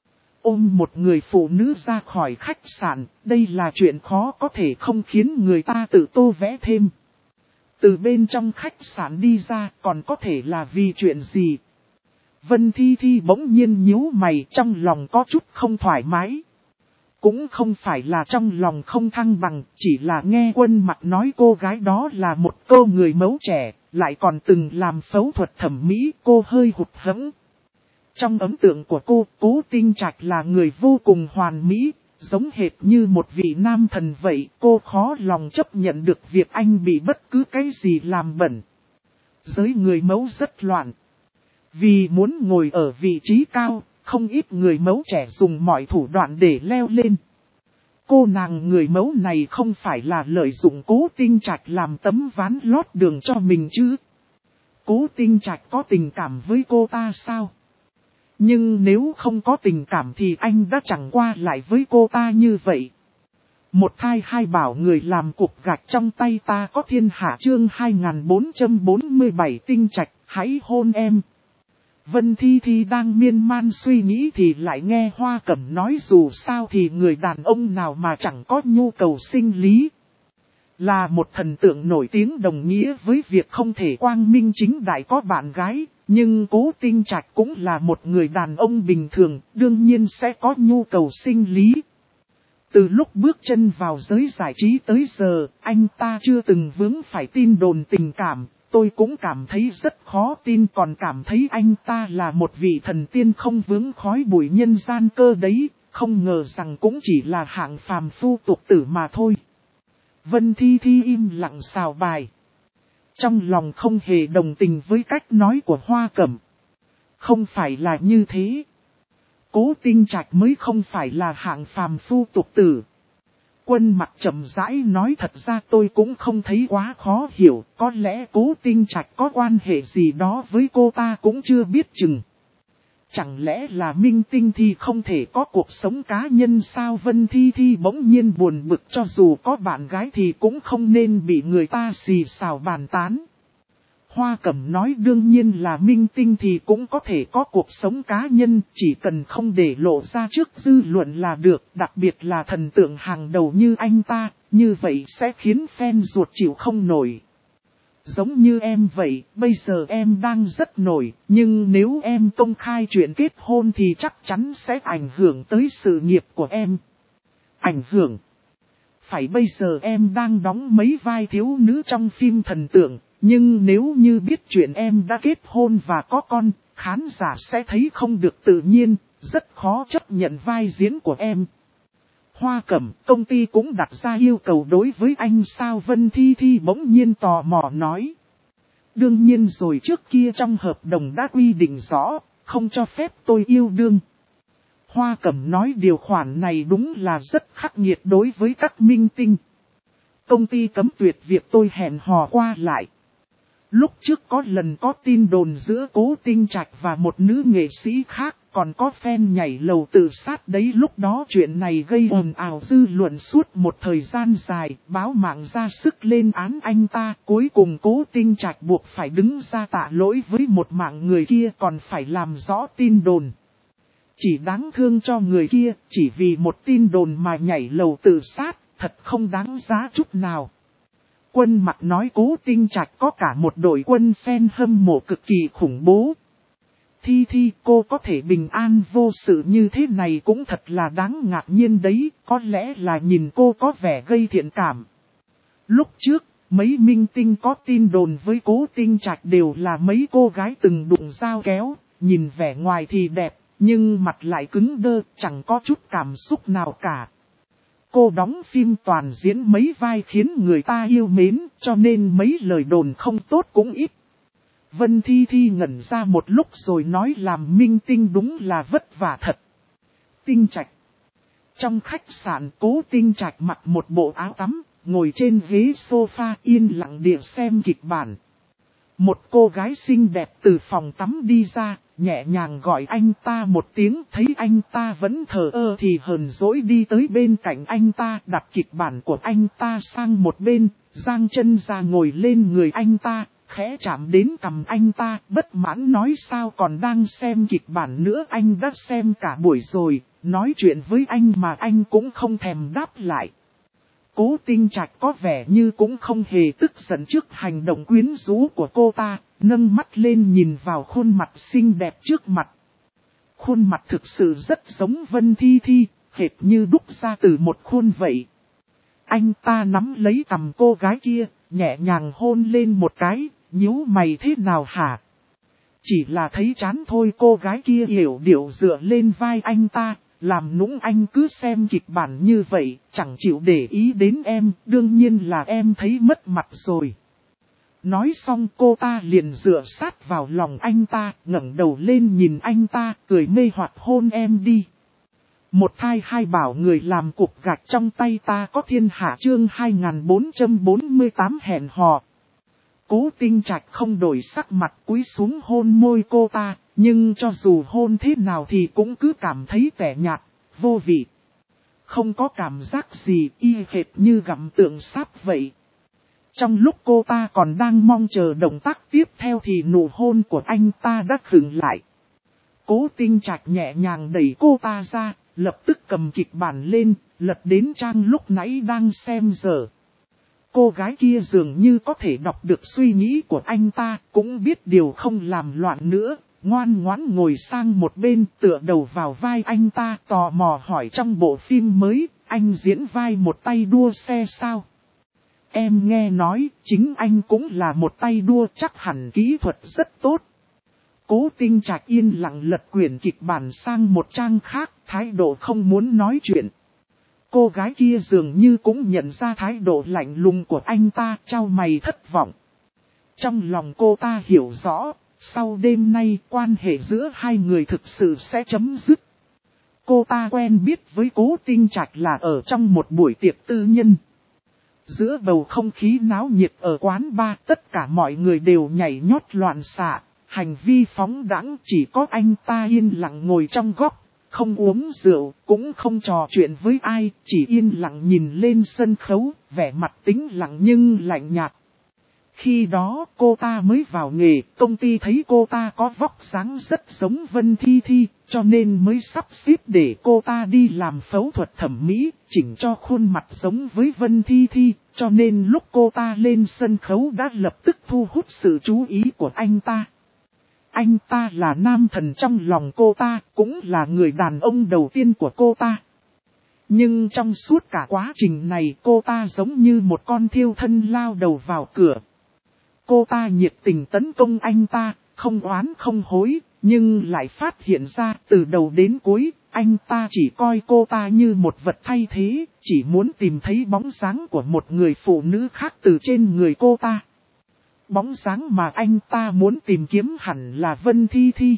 Ôm một người phụ nữ ra khỏi khách sạn, đây là chuyện khó có thể không khiến người ta tự tô vẽ thêm. Từ bên trong khách sạn đi ra còn có thể là vì chuyện gì? Vân Thi Thi bỗng nhiên nhíu mày, trong lòng có chút không thoải mái. Cũng không phải là trong lòng không thăng bằng, chỉ là nghe Quân Mặc nói cô gái đó là một cô người mẫu trẻ, lại còn từng làm phẫu thuật thẩm mỹ, cô hơi hụt hẫng. Trong ấn tượng của cô, Cố Tinh Trạch là người vô cùng hoàn mỹ, giống hệt như một vị nam thần vậy, cô khó lòng chấp nhận được việc anh bị bất cứ cái gì làm bẩn. Giới người mẫu rất loạn. Vì muốn ngồi ở vị trí cao, không ít người mẫu trẻ dùng mọi thủ đoạn để leo lên. Cô nàng người mẫu này không phải là lợi dụng Cố Tinh Trạch làm tấm ván lót đường cho mình chứ. Cố Tinh Trạch có tình cảm với cô ta sao? Nhưng nếu không có tình cảm thì anh đã chẳng qua lại với cô ta như vậy. Một thai hai bảo người làm cục gạch trong tay ta có thiên hạ, chương 2447 Tinh Trạch, hãy hôn em. Vân Thi Thi đang miên man suy nghĩ thì lại nghe Hoa Cẩm nói dù sao thì người đàn ông nào mà chẳng có nhu cầu sinh lý. Là một thần tượng nổi tiếng đồng nghĩa với việc không thể quang minh chính đại có bạn gái, nhưng Cố Tinh Trạch cũng là một người đàn ông bình thường, đương nhiên sẽ có nhu cầu sinh lý. Từ lúc bước chân vào giới giải trí tới giờ, anh ta chưa từng vướng phải tin đồn tình cảm. Tôi cũng cảm thấy rất khó tin, còn cảm thấy anh ta là một vị thần tiên không vướng khói bụi nhân gian cơ đấy, không ngờ rằng cũng chỉ là hạng phàm phu tục tử mà thôi. Vân Thi Thi im lặng xào bài. Trong lòng không hề đồng tình với cách nói của Hoa Cẩm. Không phải là như thế. Cố Tinh Trạch mới không phải là hạng phàm phu tục tử. Quân Mặc chậm rãi nói, thật ra tôi cũng không thấy quá khó hiểu, có lẽ Cố Tinh Trạch có quan hệ gì đó với cô ta cũng chưa biết chừng. Chẳng lẽ là minh tinh thì không thể có cuộc sống cá nhân sao? Vân Thi Thi bỗng nhiên buồn bực, cho dù có bạn gái thì cũng không nên bị người ta xì xào bàn tán. Hoa Cẩm nói đương nhiên là minh tinh thì cũng có thể có cuộc sống cá nhân, chỉ cần không để lộ ra trước dư luận là được, đặc biệt là thần tượng hàng đầu như anh ta, như vậy sẽ khiến fan ruột chịu không nổi. Giống như em vậy, bây giờ em đang rất nổi, nhưng nếu em công khai chuyện kết hôn thì chắc chắn sẽ ảnh hưởng tới sự nghiệp của em. Ảnh hưởng? Phải, bây giờ em đang đóng mấy vai thiếu nữ trong phim thần tượng. Nhưng nếu như biết chuyện em đã kết hôn và có con, khán giả sẽ thấy không được tự nhiên, rất khó chấp nhận vai diễn của em. Hoa Cẩm, công ty cũng đặt ra yêu cầu đối với anh sao? Vân Thi Thi bỗng nhiên tò mò nói. Đương nhiên rồi, trước kia trong hợp đồng đã quy định rõ, không cho phép tôi yêu đương. Hoa Cẩm nói điều khoản này đúng là rất khắc nghiệt đối với các minh tinh. Công ty cấm tuyệt việc tôi hẹn hò qua lại. Lúc trước có lần có tin đồn giữa Cố Tinh Trạch và một nữ nghệ sĩ khác, còn có fan nhảy lầu tự sát đấy. Lúc đó chuyện này gây ồn ào dư luận suốt một thời gian dài, báo mạng ra sức lên án anh ta. Cuối cùng Cố Tinh Trạch buộc phải đứng ra tạ lỗi với một mạng người kia, còn phải làm rõ tin đồn. Chỉ đáng thương cho người kia, chỉ vì một tin đồn mà nhảy lầu tự sát, thật không đáng giá chút nào. Quân Mặc nói Cố Tinh Trạch có cả một đội quân fan hâm mộ cực kỳ khủng bố. Thi Thi, cô có thể bình an vô sự như thế này cũng thật là đáng ngạc nhiên đấy, có lẽ là nhìn cô có vẻ gây thiện cảm. Lúc trước, Mấy minh tinh có tin đồn với Cố Tinh Trạch đều là mấy cô gái từng đụng dao kéo, nhìn vẻ ngoài thì đẹp, nhưng mặt lại cứng đơ, chẳng có chút cảm xúc nào cả. Cô đóng phim toàn diễn mấy vai khiến người ta yêu mến, cho nên mấy lời đồn không tốt cũng ít. Vân Thi Thi ngẩn ra một lúc rồi nói làm minh tinh đúng là vất vả thật. Tinh Trạch. Trong khách sạn, Cố Tinh Trạch mặc một bộ áo tắm, ngồi trên ghế sofa yên lặng địa xem kịch bản. Một cô gái xinh đẹp từ phòng tắm đi ra, nhẹ nhàng gọi anh ta một tiếng, thấy anh ta vẫn thờ ơ thì hờn dỗi đi tới bên cạnh anh ta, đặt kịch bản của anh ta sang một bên, giang chân ra ngồi lên người anh ta, khẽ chạm đến cằm anh ta, bất mãn nói sao còn đang xem kịch bản nữa, anh đã xem cả buổi rồi, nói chuyện với anh mà anh cũng không thèm đáp lại. Cố Tinh Trạch có vẻ như cũng không hề tức giận trước hành động quyến rũ của cô ta, nâng mắt lên nhìn vào khuôn mặt xinh đẹp trước mặt. Khuôn mặt thực sự rất giống Vân Thi Thi, hệt như đúc ra từ một khuôn vậy. Anh ta nắm lấy cằm cô gái kia, nhẹ nhàng hôn lên một cái, nhíu mày thế nào hả? Chỉ là thấy chán thôi, cô gái kia hiểu điệu dựa lên vai anh ta. Làm nũng anh cứ xem kịch bản như vậy, chẳng chịu để ý đến em, đương nhiên là em thấy mất mặt rồi. Nói xong cô ta liền dựa sát vào lòng anh ta, ngẩng đầu lên nhìn anh ta, cười mê hoặc hôn em đi. Một thai hai bảo người làm cục gạch trong tay ta có thiên hạ chương 2448 hẹn hò. Cố Tinh Trạch không đổi sắc mặt cúi xuống hôn môi cô ta, nhưng cho dù hôn thế nào thì cũng cứ cảm thấy tẻ nhạt, vô vị. Không có cảm giác gì, y hệt như gặm tượng sáp vậy. Trong lúc cô ta còn đang mong chờ động tác tiếp theo thì nụ hôn của anh ta đã khựng lại. Cố Tinh Trạch nhẹ nhàng đẩy cô ta ra, lập tức cầm kịch bản lên, lật đến trang lúc nãy đang xem giờ. Cô gái kia dường như có thể đọc được suy nghĩ của anh ta, cũng biết điều không làm loạn nữa, ngoan ngoãn ngồi sang một bên tựa đầu vào vai anh ta, tò mò hỏi trong bộ phim mới, anh diễn vai một tay đua xe sao? Em nghe nói, chính anh cũng là một tay đua, chắc hẳn kỹ thuật rất tốt. Cố Tinh Trạch yên lặng lật quyển kịch bản sang một trang khác, thái độ không muốn nói chuyện. Cô gái kia dường như cũng nhận ra thái độ lạnh lùng của anh ta, chau mày thất vọng. Trong lòng cô ta hiểu rõ, sau đêm nay quan hệ giữa hai người thực sự sẽ chấm dứt. Cô ta quen biết với Cố Tinh Trạch là ở trong một buổi tiệc tư nhân. Giữa bầu không khí náo nhiệt ở quán bar, tất cả mọi người đều nhảy nhót loạn xạ, hành vi phóng đãng, chỉ có anh ta yên lặng ngồi trong góc. Không uống rượu, cũng không trò chuyện với ai, chỉ yên lặng nhìn lên sân khấu, vẻ mặt tĩnh lặng nhưng lạnh nhạt. Khi đó cô ta mới vào nghề, công ty thấy cô ta có vóc dáng rất giống Vân Thi Thi, cho nên mới sắp xếp để cô ta đi làm phẫu thuật thẩm mỹ, chỉnh cho khuôn mặt giống với Vân Thi Thi, cho nên lúc cô ta lên sân khấu đã lập tức thu hút sự chú ý của anh ta. Anh ta là nam thần trong lòng cô ta, cũng là người đàn ông đầu tiên của cô ta. Nhưng trong suốt cả quá trình này cô ta giống như một con thiêu thân lao đầu vào cửa. Cô ta nhiệt tình tấn công anh ta, không oán không hối, nhưng lại phát hiện ra từ đầu đến cuối, anh ta chỉ coi cô ta như một vật thay thế, chỉ muốn tìm thấy bóng dáng của một người phụ nữ khác từ trên người cô ta. Bóng dáng mà anh ta muốn tìm kiếm hẳn là Vân Thi Thi.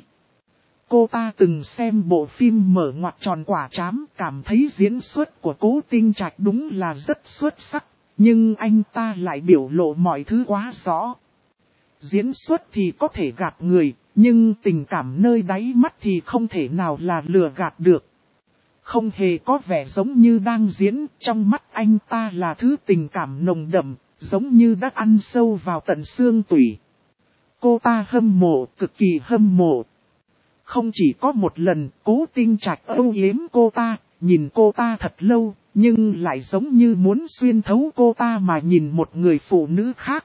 Cô ta từng xem bộ phim Mở ngoặc tròn quả trám, cảm thấy diễn xuất của Cố Tinh Trạch đúng là rất xuất sắc, nhưng anh ta lại biểu lộ mọi thứ quá rõ. Diễn xuất thì có thể gạt người, nhưng tình cảm nơi đáy mắt thì không thể nào là lừa gạt được. Không hề có vẻ giống như đang diễn, trong mắt anh ta là thứ tình cảm nồng đậm, giống như đã ăn sâu vào tận xương tủy. Cô ta hâm mộ, cực kỳ hâm mộ. Không chỉ có một lần, Cố Tinh Trạch âu yếm cô ta, nhìn cô ta thật lâu, nhưng lại giống như muốn xuyên thấu cô ta mà nhìn một người phụ nữ khác.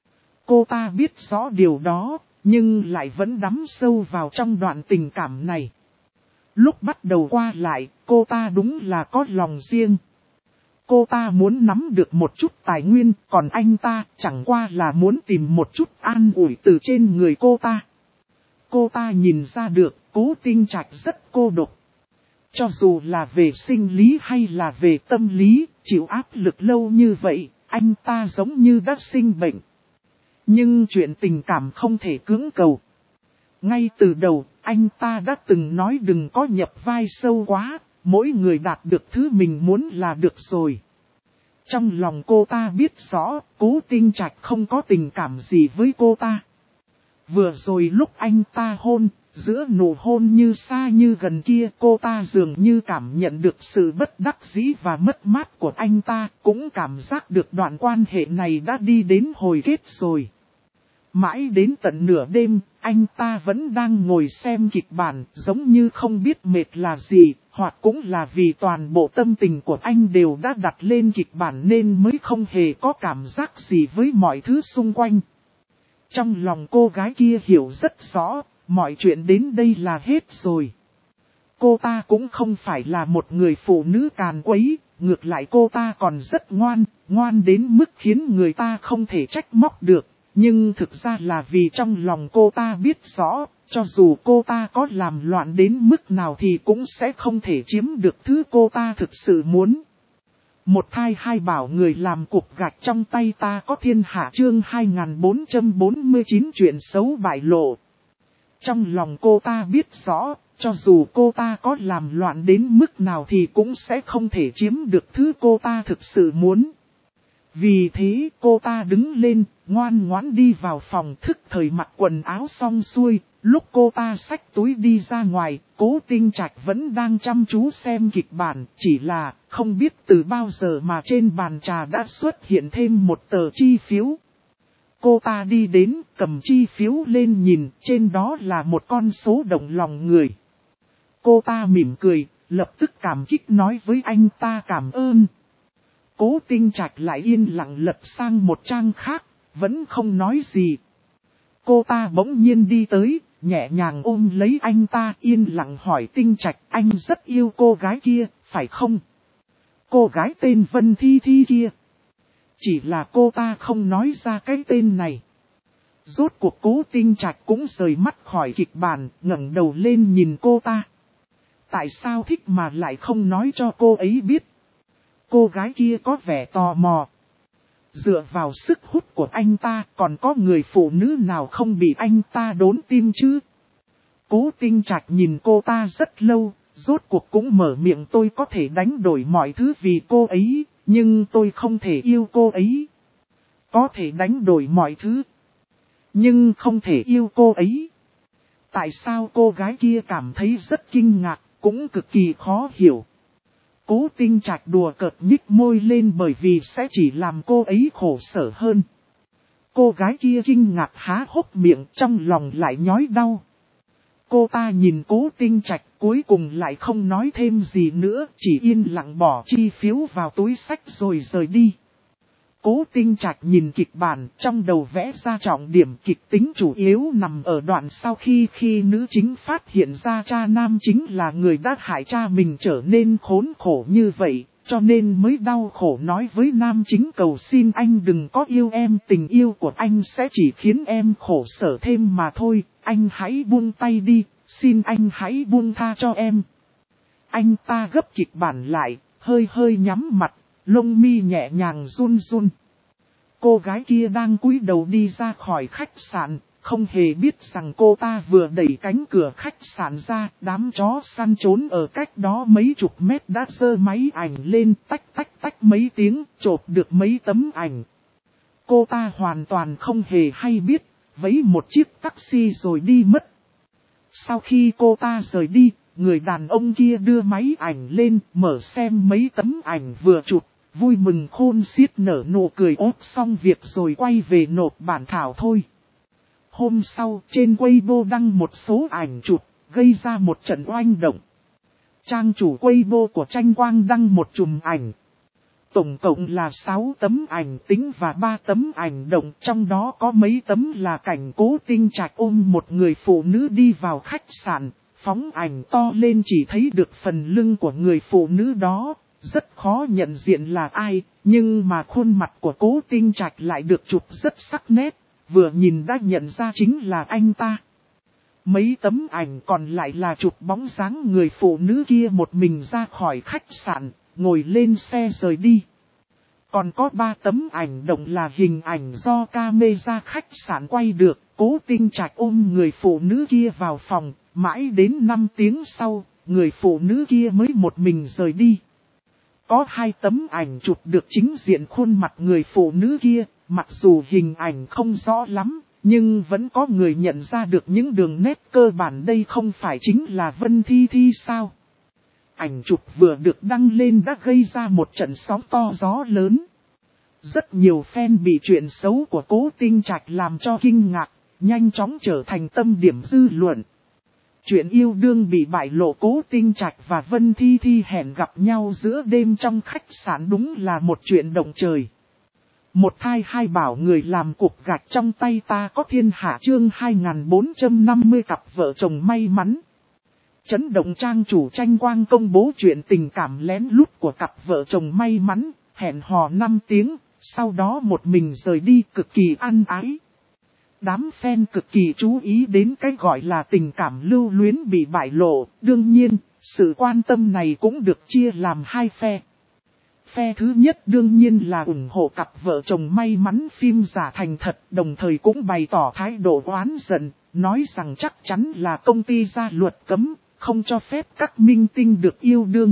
Cô ta biết rõ điều đó, nhưng lại vẫn đắm sâu vào trong đoạn tình cảm này. Lúc bắt đầu qua lại, cô ta đúng là có lòng riêng. Cô ta muốn nắm được một chút tài nguyên, còn anh ta chẳng qua là muốn tìm một chút an ủi từ trên người cô ta. Cô ta nhìn ra được, Cố Tinh Trạch rất cô độc. Cho dù là về sinh lý hay là về tâm lý, chịu áp lực lâu như vậy, anh ta giống như đã sinh bệnh. Nhưng chuyện tình cảm không thể cưỡng cầu. Ngay từ đầu, anh ta đã từng nói đừng có nhập vai sâu quá, mỗi người đạt được thứ mình muốn là được rồi. Trong lòng cô ta biết rõ, Cố Tinh Trạch không có tình cảm gì với cô ta. Vừa rồi lúc anh ta hôn, giữa nụ hôn như xa như gần kia, cô ta dường như cảm nhận được sự bất đắc dĩ và mất mát của anh ta, cũng cảm giác được đoạn quan hệ này đã đi đến hồi kết rồi. Mãi đến tận nửa đêm, anh ta vẫn đang ngồi xem kịch bản, giống như không biết mệt là gì, hoặc cũng là vì toàn bộ tâm tình của anh đều đã đặt lên kịch bản nên mới không hề có cảm giác gì với mọi thứ xung quanh. Trong lòng cô gái kia hiểu rất rõ, mọi chuyện đến đây là hết rồi. Cô ta cũng không phải là một người phụ nữ càn quấy, ngược lại cô ta còn rất ngoan đến mức khiến người ta không thể trách móc được. Nhưng thực ra là vì trong lòng cô ta biết rõ, cho dù cô ta có làm loạn đến mức nào thì cũng sẽ không thể chiếm được thứ cô ta thực sự muốn. Một thai hai bảo người làm cục gạch trong tay ta có thiên hạ chương 2449 chuyện xấu bại lộ. Trong lòng cô ta biết rõ, cho dù cô ta có làm loạn đến mức nào thì cũng sẽ không thể chiếm được thứ cô ta thực sự muốn. Vì thế cô ta đứng lên, ngoan ngoãn đi vào phòng thức thời mặc quần áo xong xuôi. Lúc cô ta xách túi đi ra ngoài, Cố Tinh Trạch vẫn đang chăm chú xem kịch bản. Chỉ là không biết từ bao giờ mà trên bàn trà đã xuất hiện thêm một tờ chi phiếu. Cô ta đi đến, cầm chi phiếu lên nhìn, trên đó là một con số động lòng người. Cô ta mỉm cười, lập tức cảm kích nói với anh ta cảm ơn. Cố Tinh Trạch lại yên lặng lật sang một trang khác, vẫn không nói gì. Cô ta bỗng nhiên đi tới, nhẹ nhàng ôm lấy anh ta, yên lặng hỏi Tinh Trạch, anh rất yêu cô gái kia, phải không? Cô gái tên Vân Thi Thi kia. Chỉ là cô ta không nói ra cái tên này. Rốt cuộc Cố Tinh Trạch cũng rời mắt khỏi kịch bản, ngẩng đầu lên nhìn cô ta. Tại sao thích mà lại không nói cho cô ấy biết? Cô gái kia có vẻ tò mò. Dựa vào sức hút của anh ta, còn có người phụ nữ nào không bị anh ta đốn tim chứ? Cố Tinh Trạch nhìn cô ta rất lâu, rốt cuộc cũng mở miệng, tôi có thể đánh đổi mọi thứ vì cô ấy, nhưng tôi không thể yêu cô ấy. Có thể đánh đổi mọi thứ, nhưng không thể yêu cô ấy. Tại sao cô gái kia cảm thấy rất kinh ngạc, cũng cực kỳ khó hiểu. Cố Tinh Trạch đùa cợt nhích môi lên bởi vì sẽ chỉ làm cô ấy khổ sở hơn. Cô gái kia kinh ngạc há hốc miệng, trong lòng lại nhói đau. Cô ta nhìn Cố Tinh Trạch cuối cùng lại không nói thêm gì nữa, chỉ yên lặng bỏ chi phiếu vào túi xách rồi rời đi. Cố Tinh Trạch nhìn kịch bản, trong đầu vẽ ra trọng điểm kịch tính chủ yếu nằm ở đoạn sau khi nữ chính phát hiện ra cha nam chính là người đã hại cha mình trở nên khốn khổ như vậy, cho nên mới đau khổ nói với nam chính cầu xin anh đừng có yêu em, tình yêu của anh sẽ chỉ khiến em khổ sở thêm mà thôi, anh hãy buông tay đi, xin anh hãy buông tha cho em. Anh ta gấp kịch bản lại, hơi nhắm mặt. Lông mi nhẹ nhàng run run. Cô gái kia đang cúi đầu đi ra khỏi khách sạn, không hề biết rằng cô ta vừa đẩy cánh cửa khách sạn ra, đám chó săn trốn ở cách đó mấy chục mét đã giơ máy ảnh lên, tách mấy tiếng, chộp được mấy tấm ảnh. Cô ta hoàn toàn không hề hay biết, vẫy một chiếc taxi rồi đi mất. Sau khi cô ta rời đi, người đàn ông kia đưa máy ảnh lên, mở xem mấy tấm ảnh vừa chụp. Vui mừng khôn xiết nở nụ cười ốp xong việc rồi quay về nộp bản thảo thôi. Hôm sau trên Weibo đăng một số ảnh chụp, gây ra một trận oanh động. Trang chủ Weibo của Tranh Quang đăng một chùm ảnh. Tổng cộng là 6 tấm ảnh tính và 3 tấm ảnh động, trong đó có mấy tấm là cảnh Cố Tinh Trạch ôm một người phụ nữ đi vào khách sạn. Phóng ảnh to lên chỉ thấy được phần lưng của người phụ nữ đó. rất khó nhận diện là ai, nhưng mà khuôn mặt của Cố Tinh Trạch lại được chụp rất sắc nét, vừa nhìn đã nhận ra chính là anh ta. Mấy tấm ảnh còn lại là chụp bóng dáng người phụ nữ kia một mình ra khỏi khách sạn, ngồi lên xe rời đi. Còn có 3 tấm ảnh động là hình ảnh do camera khách sạn quay được, Cố Tinh Trạch ôm người phụ nữ kia vào phòng, mãi đến 5 tiếng sau, người phụ nữ kia mới một mình rời đi. Có 2 tấm ảnh chụp được chính diện khuôn mặt người phụ nữ kia, mặc dù hình ảnh không rõ lắm, nhưng vẫn có người nhận ra được những đường nét cơ bản đây không phải chính là Vân Thi Thi sao. Ảnh chụp vừa được đăng lên đã gây ra một trận sóng to gió lớn. Rất nhiều fan bị chuyện xấu của Cố Tinh Trạch làm cho kinh ngạc, nhanh chóng trở thành tâm điểm dư luận. Chuyện yêu đương bị bại lộ, Cố Tinh Trạch và Vân Thi Thi hẹn gặp nhau giữa đêm trong khách sạn đúng là một chuyện động trời. Một thai hai bảo người làm cục gạch trong tay ta có thiên hạ chương 2450 cặp vợ chồng may mắn. Chấn động trang chủ Tranh Quang công bố chuyện tình cảm lén lút của cặp vợ chồng may mắn, hẹn hò 5 tiếng, sau đó một mình rời đi cực kỳ ăn ái. Đám fan cực kỳ chú ý đến cái gọi là tình cảm lưu luyến bị bại lộ, đương nhiên, sự quan tâm này cũng được chia làm 2 phe. Phe thứ nhất đương nhiên là ủng hộ cặp vợ chồng may mắn phim giả thành thật, đồng thời cũng bày tỏ thái độ oán giận, nói rằng chắc chắn là công ty ra luật cấm, không cho phép các minh tinh được yêu đương.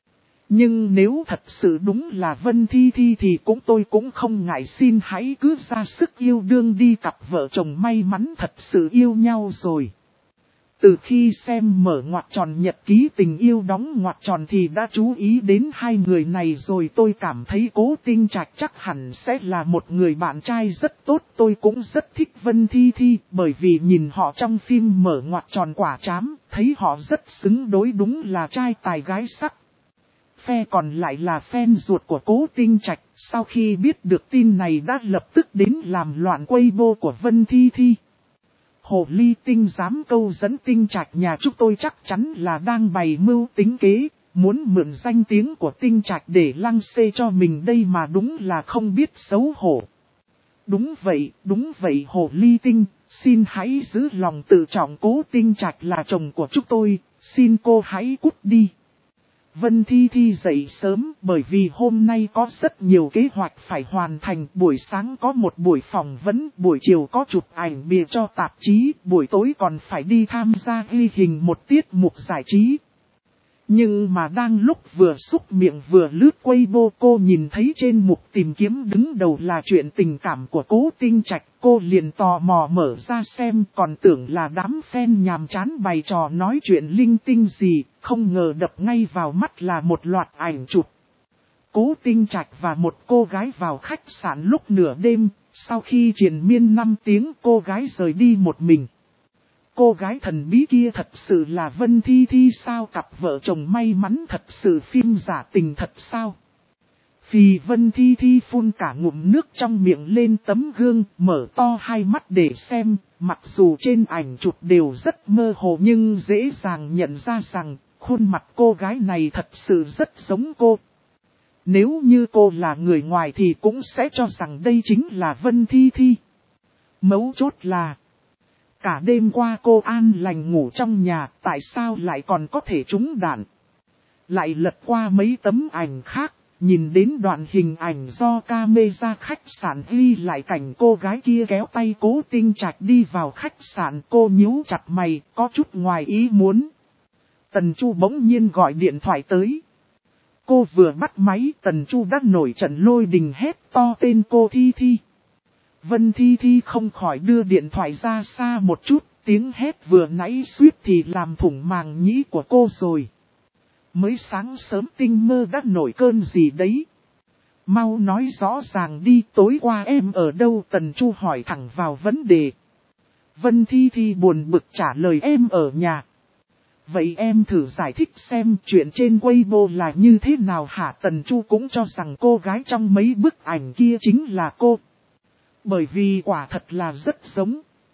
Nhưng nếu thật sự đúng là Vân Thi Thi thì tôi cũng không ngại, xin hãy cứ ra sức yêu đương đi, cặp vợ chồng may mắn thật sự yêu nhau rồi. Từ khi xem mở ngoặc tròn nhật ký tình yêu đóng ngoặc tròn thì đã chú ý đến 2 người này rồi, tôi cảm thấy Cố Tinh Trạch chắc hẳn sẽ là một người bạn trai rất tốt. Tôi cũng rất thích Vân Thi Thi bởi vì nhìn họ trong phim mở ngoặc tròn quả trám, thấy họ rất xứng đối, đúng là trai tài gái sắc. Phe còn lại là fan ruột của Cố Tinh Trạch, sau khi biết được tin này đã lập tức đến làm loạn Weibo của Vân Thi Thi. Hồ ly tinh dám câu dẫn Tinh Trạch nhà chúng tôi chắc chắn là đang bày mưu tính kế, muốn mượn danh tiếng của Tinh Trạch để lăng xê cho mình đây mà đúng là không biết xấu hổ. Đúng vậy hồ ly tinh, xin hãy giữ lòng tự trọng, Cố Tinh Trạch là chồng của chúng tôi, xin cô hãy cút đi. Vân Thi Thi dậy sớm bởi vì hôm nay có rất nhiều kế hoạch phải hoàn thành. Buổi sáng có một buổi phỏng vấn, buổi chiều có chụp ảnh bìa cho tạp chí, buổi tối còn phải đi tham gia ghi hình một tiết mục giải trí. Nhưng mà đang lúc vừa xúc miệng vừa lướt Weibo, cô nhìn thấy trên mục tìm kiếm đứng đầu là chuyện tình cảm của Cố Tinh Trạch. Cô liền tò mò mở ra xem, còn tưởng là đám fan nhàm chán bày trò nói chuyện linh tinh gì, không ngờ đập ngay vào mắt là một loạt ảnh chụp. Cố Tinh Trạch và một cô gái vào khách sạn lúc nửa đêm, sau khi triền miên 5 tiếng cô gái rời đi một mình. Cô gái thần bí kia thật sự là Vân Thi Thi sao? Cặp vợ chồng may mắn thật sự phim giả tình thật sao? Vì Vân Thi Thi phun cả ngụm nước trong miệng lên tấm gương, mở to 2 mắt để xem, mặc dù trên ảnh chụp đều rất mơ hồ nhưng dễ dàng nhận ra rằng khuôn mặt cô gái này thật sự rất giống cô. Nếu như cô là người ngoài thì cũng sẽ cho rằng đây chính là Vân Thi Thi. Mấu chốt là cả đêm qua cô an lành ngủ trong nhà, tại sao lại còn có thể trúng đạn? Lại lật qua mấy tấm ảnh khác, nhìn đến đoạn hình ảnh do camera khách sạn ghi lại cảnh cô gái kia kéo tay Cố Tinh Trạch đi vào khách sạn, cô nhíu chặt mày, có chút ngoài ý muốn. Tần Chu bỗng nhiên gọi điện thoại tới. Cô vừa bắt máy, Tần Chu đã nổi trận lôi đình hét to tên cô Thi Thi. Vân Thi Thi không khỏi đưa điện thoại ra xa một chút, tiếng hét vừa nãy suýt thì làm thủng màng nhĩ của cô rồi. Mới sáng sớm tinh mơ đã nổi cơn gì đấy? Mau nói rõ ràng đi, tối qua em ở đâu? Tần Chu hỏi thẳng vào vấn đề. Vân Thi Thi buồn bực trả lời em ở nhà. Vậy em thử giải thích xem chuyện trên Weibo là như thế nào hả? Tần Chu cũng cho rằng cô gái trong mấy bức ảnh kia chính là cô. Bởi vì quả thật là rất giống.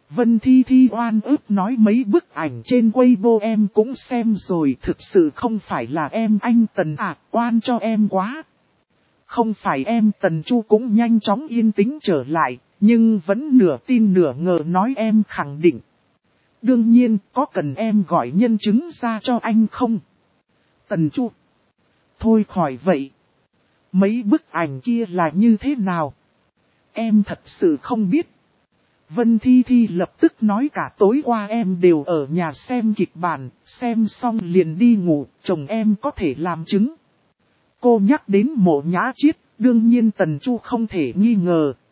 Vân Thi Thi oan ức nói mấy bức ảnh trên Weibo em cũng xem rồi, thực sự không phải là em anh Tần à, oan cho em quá. Không phải em Tần Chu cũng nhanh chóng yên tĩnh trở lại, nhưng vẫn nửa tin nửa ngờ nói em khẳng định. Đương nhiên, có cần em gọi nhân chứng ra cho anh không? Tần Chu. Thôi khỏi vậy. Mấy bức ảnh kia là như thế nào? Em thật sự không biết. Vân Thi Thi lập tức nói cả tối qua em đều ở nhà xem kịch bản, xem xong liền đi ngủ, chồng em có thể làm chứng. Cô nhắc đến Mộ Nhã Chiết, đương nhiên Tần Chu không thể nghi ngờ,